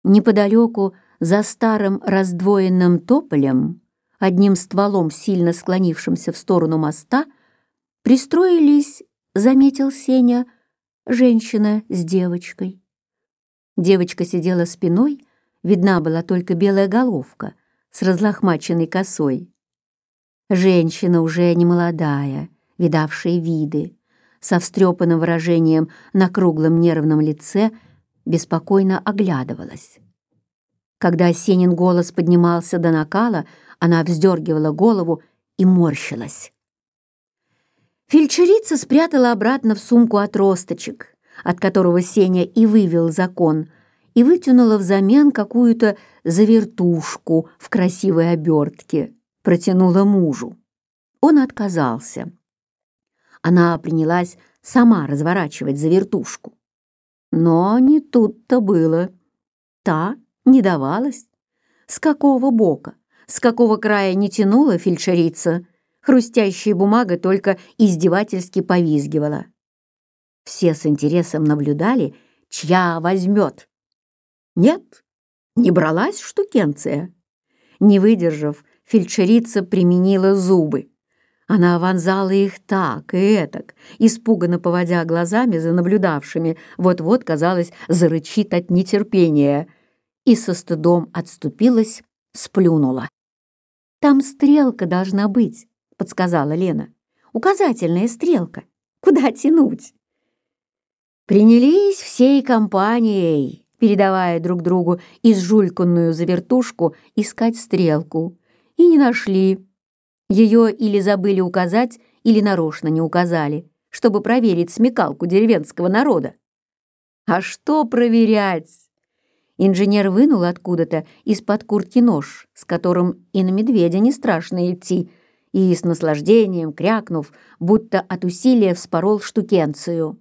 Неподалеку, за старым раздвоенным тополем, одним стволом сильно склонившимся в сторону моста, пристроились, заметил Сеня, женщина с девочкой. Девочка сидела спиной, видна была только белая головка с разлохмаченной косой. Женщина уже немолодая, видавшая виды, со встрепанным выражением на круглом нервном лице, беспокойно оглядывалась. Когда Сенин голос поднимался до накала, она вздергивала голову и морщилась. Фельдшерица спрятала обратно в сумку отросточек, от которого Сеня и вывел закон, и вытянула взамен какую-то завертушку в красивой обертке, протянула мужу. Он отказался. Она принялась сама разворачивать завертушку. Но не тут-то было. Та не давалась. С какого бока, с какого края не тянула фельдшерица, хрустящая бумага только издевательски повизгивала. Все с интересом наблюдали, чья возьмет. Нет, не бралась штукенция. Не выдержав, фельдшерица применила зубы. Она вонзала их так и этак, испуганно поводя глазами за наблюдавшими, вот-вот, казалось, зарычит от нетерпения, и со стыдом отступилась, сплюнула. «Там стрелка должна быть», — подсказала Лена. «Указательная стрелка. Куда тянуть?» Принялись всей компанией, передавая друг другу изжульканную завертушку, искать стрелку, и не нашли. Ее или забыли указать, или нарочно не указали, чтобы проверить смекалку деревенского народа. А что проверять? Инженер вынул откуда-то из-под куртки нож, с которым и на медведя не страшно идти, и с наслаждением, крякнув, будто от усилия вспорол штукенцию.